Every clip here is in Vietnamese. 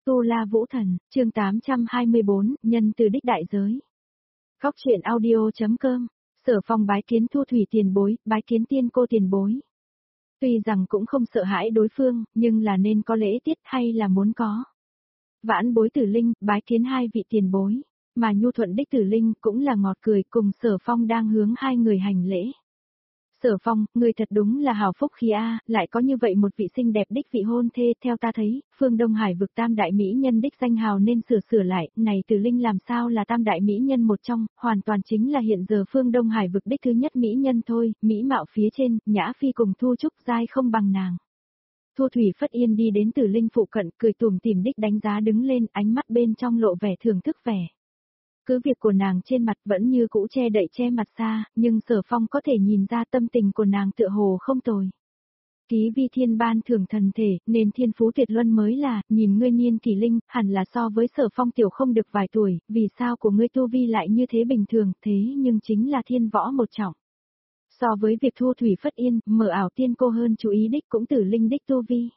Tu La Vũ Thần, chương 824, nhân từ đích đại giới. Góc truyện audio.com, Sở Phong bái kiến Thu Thủy tiền bối, bái kiến Tiên cô tiền bối. Tuy rằng cũng không sợ hãi đối phương, nhưng là nên có lễ tiết hay là muốn có. Vãn bối Tử Linh, bái kiến hai vị tiền bối, mà nhu thuận đích Tử Linh cũng là ngọt cười cùng Sở Phong đang hướng hai người hành lễ. Sở Phong, người thật đúng là hào phúc khí a, lại có như vậy một vị xinh đẹp đích vị hôn thê, theo ta thấy, phương Đông Hải vực tam đại mỹ nhân đích danh hào nên sửa lại, này Tử Linh làm sao là tam đại mỹ nhân một trong, hoàn toàn chính là hiện giờ phương Đông Hải vực đích thứ nhất mỹ nhân thôi, mỹ mạo phía trên, Nhã Phi cùng Thu Trúc giai không bằng nàng. Thu Thủy Phất Yên đi đến Tử Linh phụ cận, cười tủm tỉm đích đánh giá đứng lên, ánh mắt bên trong lộ vẻ thưởng thức vẻ. Cứ việc của nàng trên mặt vẫn như cũ che đậy che mặt xa, nhưng Sở Phong có thể nhìn ra tâm tình của nàng tựa hồ không tồi. Ký vi thiên ban thưởng thần thể, nên thiên phú tuyệt luân mới là, nhìn ngươi niên kỳ linh, hẳn là so với Sở Phong tiểu không được vài tuổi, vì sao của ngươi tu vi lại như thế bình thường, thế nhưng chính là thiên võ một trọng. So với việc Thu Thủy Phất Yên, mở ảo tiên cô hơn chú ý đích cũng Tử Linh đích tu vi.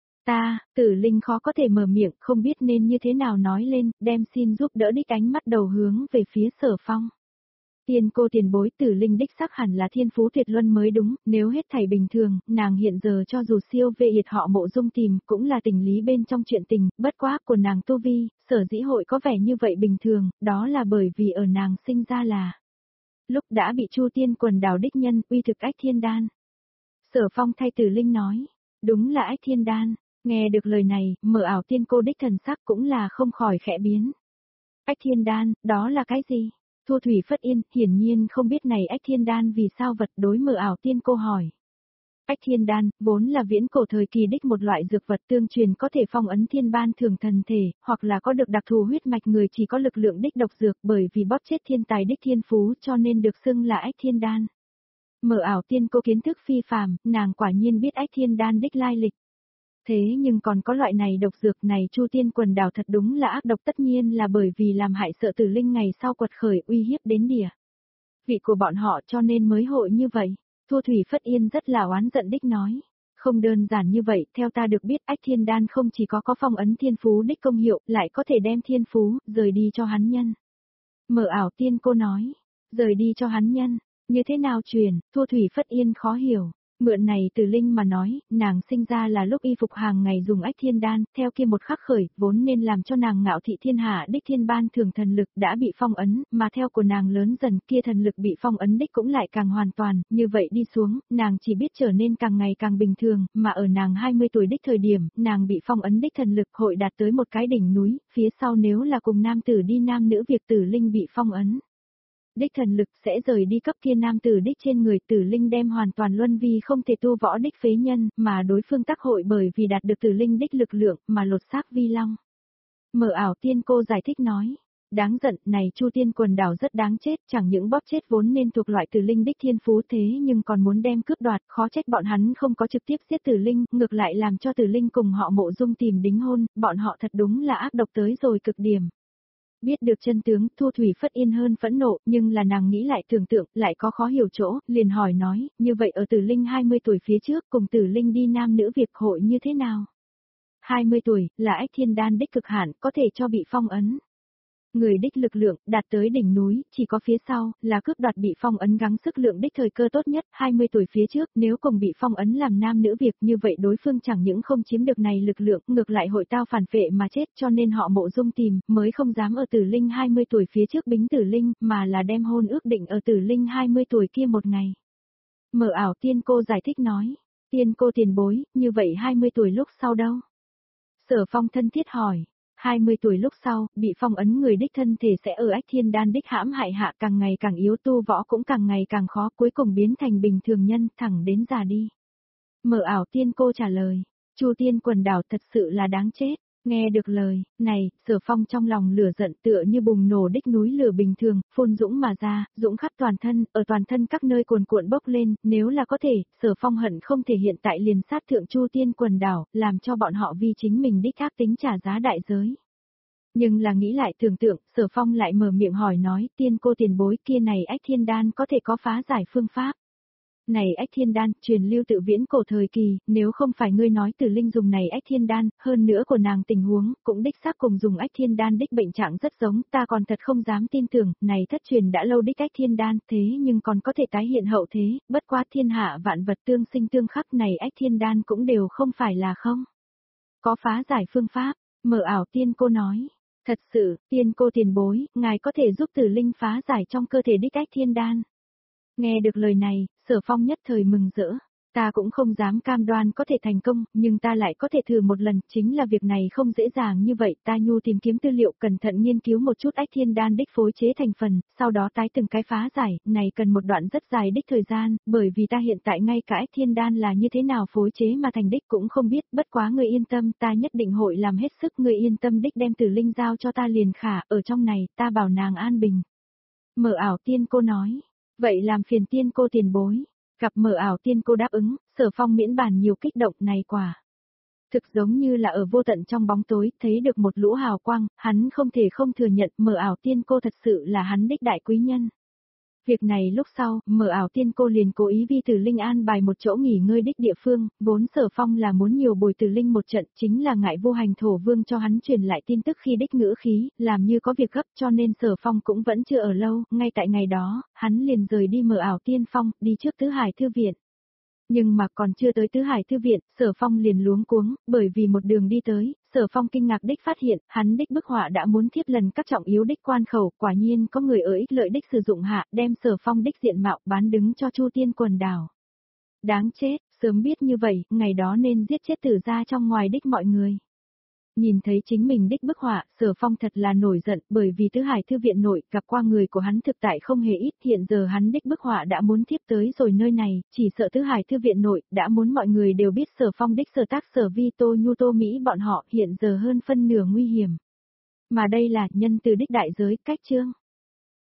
Tử Linh khó có thể mở miệng, không biết nên như thế nào nói lên, đem xin giúp đỡ đích ánh mắt đầu hướng về phía Sở Phong. Tiên cô tiền bối Tử Linh đích sắc hẳn là thiên phú tuyệt luân mới đúng, nếu hết thảy bình thường, nàng hiện giờ cho dù siêu vệ hiệt họ Mộ Dung tìm, cũng là tình lý bên trong chuyện tình, bất quá của nàng tu vi, sở dĩ hội có vẻ như vậy bình thường, đó là bởi vì ở nàng sinh ra là lúc đã bị Chu Tiên quần đảo đích nhân, uy thực Ách Thiên Đan. Sở Phong thay Tử Linh nói, đúng là Ách Thiên Đan. Nghe được lời này, mở ảo tiên cô đích thần sắc cũng là không khỏi khẽ biến. Ách Thiên Đan, đó là cái gì? Thu Thủy Phất Yên, hiển nhiên không biết này Ách Thiên Đan vì sao vật đối mở ảo tiên cô hỏi. Ách Thiên Đan, vốn là viễn cổ thời kỳ đích một loại dược vật tương truyền có thể phong ấn thiên ban thường thần thể, hoặc là có được đặc thù huyết mạch người chỉ có lực lượng đích độc dược bởi vì bóp chết thiên tài đích thiên phú cho nên được xưng là Ách Thiên Đan. Mở ảo tiên cô kiến thức phi phàm, nàng quả nhiên biết Ách Thiên Đan đích lai lịch. Thế nhưng còn có loại này độc dược này Chu Tiên quần đảo thật đúng là ác độc tất nhiên là bởi vì làm hại sợ Tử Linh ngày sau quật khởi uy hiếp đến địa vị của bọn họ cho nên mới hội như vậy. Thu Thủy Phất Yên rất là oán giận đích nói. Không đơn giản như vậy, theo ta được biết Ách Thiên Đan không chỉ có phong ấn thiên phú đích công hiệu, lại có thể đem thiên phú, rời đi cho hắn nhân. Mở ảo tiên cô nói, rời đi cho hắn nhân, như thế nào truyền, Thu Thủy Phất Yên khó hiểu. Mượn này Tử Linh mà nói, nàng sinh ra là lúc y phục hàng ngày dùng Ách Thiên Đan, theo kia một khắc khởi, vốn nên làm cho nàng ngạo thị thiên hạ đích thiên ban thường thần lực đã bị phong ấn, mà theo của nàng lớn dần kia thần lực bị phong ấn đích cũng lại càng hoàn toàn, như vậy đi xuống, nàng chỉ biết trở nên càng ngày càng bình thường, mà ở nàng 20 tuổi đích thời điểm, nàng bị phong ấn đích thần lực hội đạt tới một cái đỉnh núi, phía sau nếu là cùng nam tử đi nam nữ việc Tử Linh bị phong ấn. Đích thần lực sẽ rời đi cấp kia nam tử đích trên người Tử Linh đem hoàn toàn luân vi không thể tu võ đích phế nhân, mà đối phương tác hội bởi vì đạt được Tử Linh đích lực lượng mà lột xác vi long. Mở ảo tiên cô giải thích nói, đáng giận này Chu Tiên quần đảo rất đáng chết, chẳng những bóp chết vốn nên thuộc loại Tử Linh đích thiên phú thế nhưng còn muốn đem cướp đoạt, khó trách bọn hắn không có trực tiếp giết Tử Linh, ngược lại làm cho Tử Linh cùng họ Mộ Dung tìm đính hôn, bọn họ thật đúng là ác độc tới rồi cực điểm. Biết được chân tướng, Thu Thủy Phất Yên hơn phẫn nộ, nhưng là nàng nghĩ lại tưởng tượng, lại có khó hiểu chỗ, liền hỏi nói, như vậy ở Tử Linh 20 tuổi phía trước, cùng Tử Linh đi nam nữ việc hội như thế nào? 20 tuổi, là Ách Thiên Đan đích cực hạn, có thể cho bị phong ấn. Người đích lực lượng, đạt tới đỉnh núi, chỉ có phía sau, là cướp đoạt bị phong ấn gắng sức lượng đích thời cơ tốt nhất, 20 tuổi phía trước, nếu cùng bị phong ấn làm nam nữ việc như vậy đối phương chẳng những không chiếm được này lực lượng, ngược lại hội tao phản phệ mà chết cho nên họ Mộ Dung tìm, mới không dám ở Tử Linh 20 tuổi phía trước bính Tử Linh, mà là đem hôn ước định ở Tử Linh 20 tuổi kia một ngày. Mở ảo tiên cô giải thích nói, tiên cô tiền bối, như vậy 20 tuổi lúc sau đâu? Sở Phong thân thiết hỏi. 20 tuổi lúc sau, bị phong ấn người đích thân thể sẽ ở Ách Thiên Đan đích hãm hại hạ càng ngày càng yếu tu võ cũng càng ngày càng khó cuối cùng biến thành bình thường nhân thẳng đến già đi. Mở ảo tiên cô trả lời, Chu Tiên quần đảo thật sự là đáng chết. Nghe được lời này, Sở Phong trong lòng lửa giận tựa như bùng nổ đích núi lửa bình thường, phun dũng mà ra, dũng khắp toàn thân, ở toàn thân các nơi cuồn cuộn bốc lên, nếu là có thể, Sở Phong hận không thể hiện tại liền sát thượng Chu Tiên quần đảo, làm cho bọn họ vì chính mình đích ác tính trả giá đại giới. Nhưng là nghĩ lại tưởng tượng, Sở Phong lại mở miệng hỏi nói, tiên cô tiền bối kia này Ách Thiên Đan có thể có phá giải phương pháp. Này ách thiên đan, truyền lưu tự viễn cổ thời kỳ, nếu không phải ngươi nói Tử Linh dùng này ách thiên đan, hơn nữa của nàng tình huống, cũng đích xác cùng dùng ách thiên đan đích bệnh trạng rất giống, ta còn thật không dám tin tưởng, này thất truyền đã lâu đích ách thiên đan, thế nhưng còn có thể tái hiện hậu thế, bất quá thiên hạ vạn vật tương sinh tương khắc này ách thiên đan cũng đều không phải là không. Có phá giải phương pháp, Mờ ảo tiên cô nói. Thật sự, tiên cô tiền bối, ngài có thể giúp Tử Linh phá giải trong cơ thể đích ách thiên đan. Nghe được lời này, Sở Phong nhất thời mừng rỡ. Ta cũng không dám cam đoan có thể thành công, nhưng ta lại có thể thử một lần, chính là việc này không dễ dàng như vậy. Ta nhu tìm kiếm tư liệu, cẩn thận nghiên cứu một chút ách thiên đan đích phối chế thành phần, sau đó tái từng cái phá giải, này cần một đoạn rất dài đích thời gian, bởi vì ta hiện tại ngay cả ách thiên đan là như thế nào phối chế mà thành đích cũng không biết, bất quá người yên tâm, ta nhất định hội làm hết sức, người yên tâm đích đem Tử Linh giao cho ta liền khả, ở trong này, ta bảo nàng an bình. Mờ ảo tiên cô nói. Vậy làm phiền tiên cô tiền bối. Gặp Mờ ảo tiên cô đáp ứng, Sở Phong miễn bàn nhiều kích động này quả. Thực giống như là ở vô tận trong bóng tối, thấy được một lũ hào quang, hắn không thể không thừa nhận Mờ ảo tiên cô thật sự là hắn đích đại quý nhân. Việc này lúc sau, Mờ ảo tiên cô liền cố ý vi Tử Linh an bài một chỗ nghỉ ngơi đích địa phương, vốn Sở Phong là muốn nhiều bồi Tử Linh một trận, chính là ngại vô hành thổ vương cho hắn truyền lại tin tức khi đích ngữ khí, làm như có việc gấp cho nên Sở Phong cũng vẫn chưa ở lâu, ngay tại ngày đó, hắn liền rời đi Mờ ảo tiên phong, đi trước Tứ Hải Thư Viện. Nhưng mà còn chưa tới Tứ Hải Thư Viện, Sở Phong liền luống cuống, bởi vì một đường đi tới, Sở Phong kinh ngạc đích phát hiện, hắn đích bức họa đã muốn thiếp lần các trọng yếu đích quan khẩu, quả nhiên có người ở ích lợi đích sử dụng hạ, đem Sở Phong đích diện mạo bán đứng cho Chu Tiên quần đảo. Đáng chết, sớm biết như vậy, ngày đó nên giết chết Tử gia trong ngoài đích mọi người. Nhìn thấy chính mình đích bức họa, Sở Phong thật là nổi giận, bởi vì Tứ Hải Thư Viện nội, gặp qua người của hắn thực tại không hề ít, hiện giờ hắn đích bức họa đã muốn tiếp tới rồi nơi này, chỉ sợ Tứ Hải Thư Viện nội, đã muốn mọi người đều biết Sở Phong đích sở tác sở vi Tô Nhu Tô Mỹ bọn họ hiện giờ hơn phân nửa nguy hiểm. Mà đây là nhân từ đích đại giới, cách chương.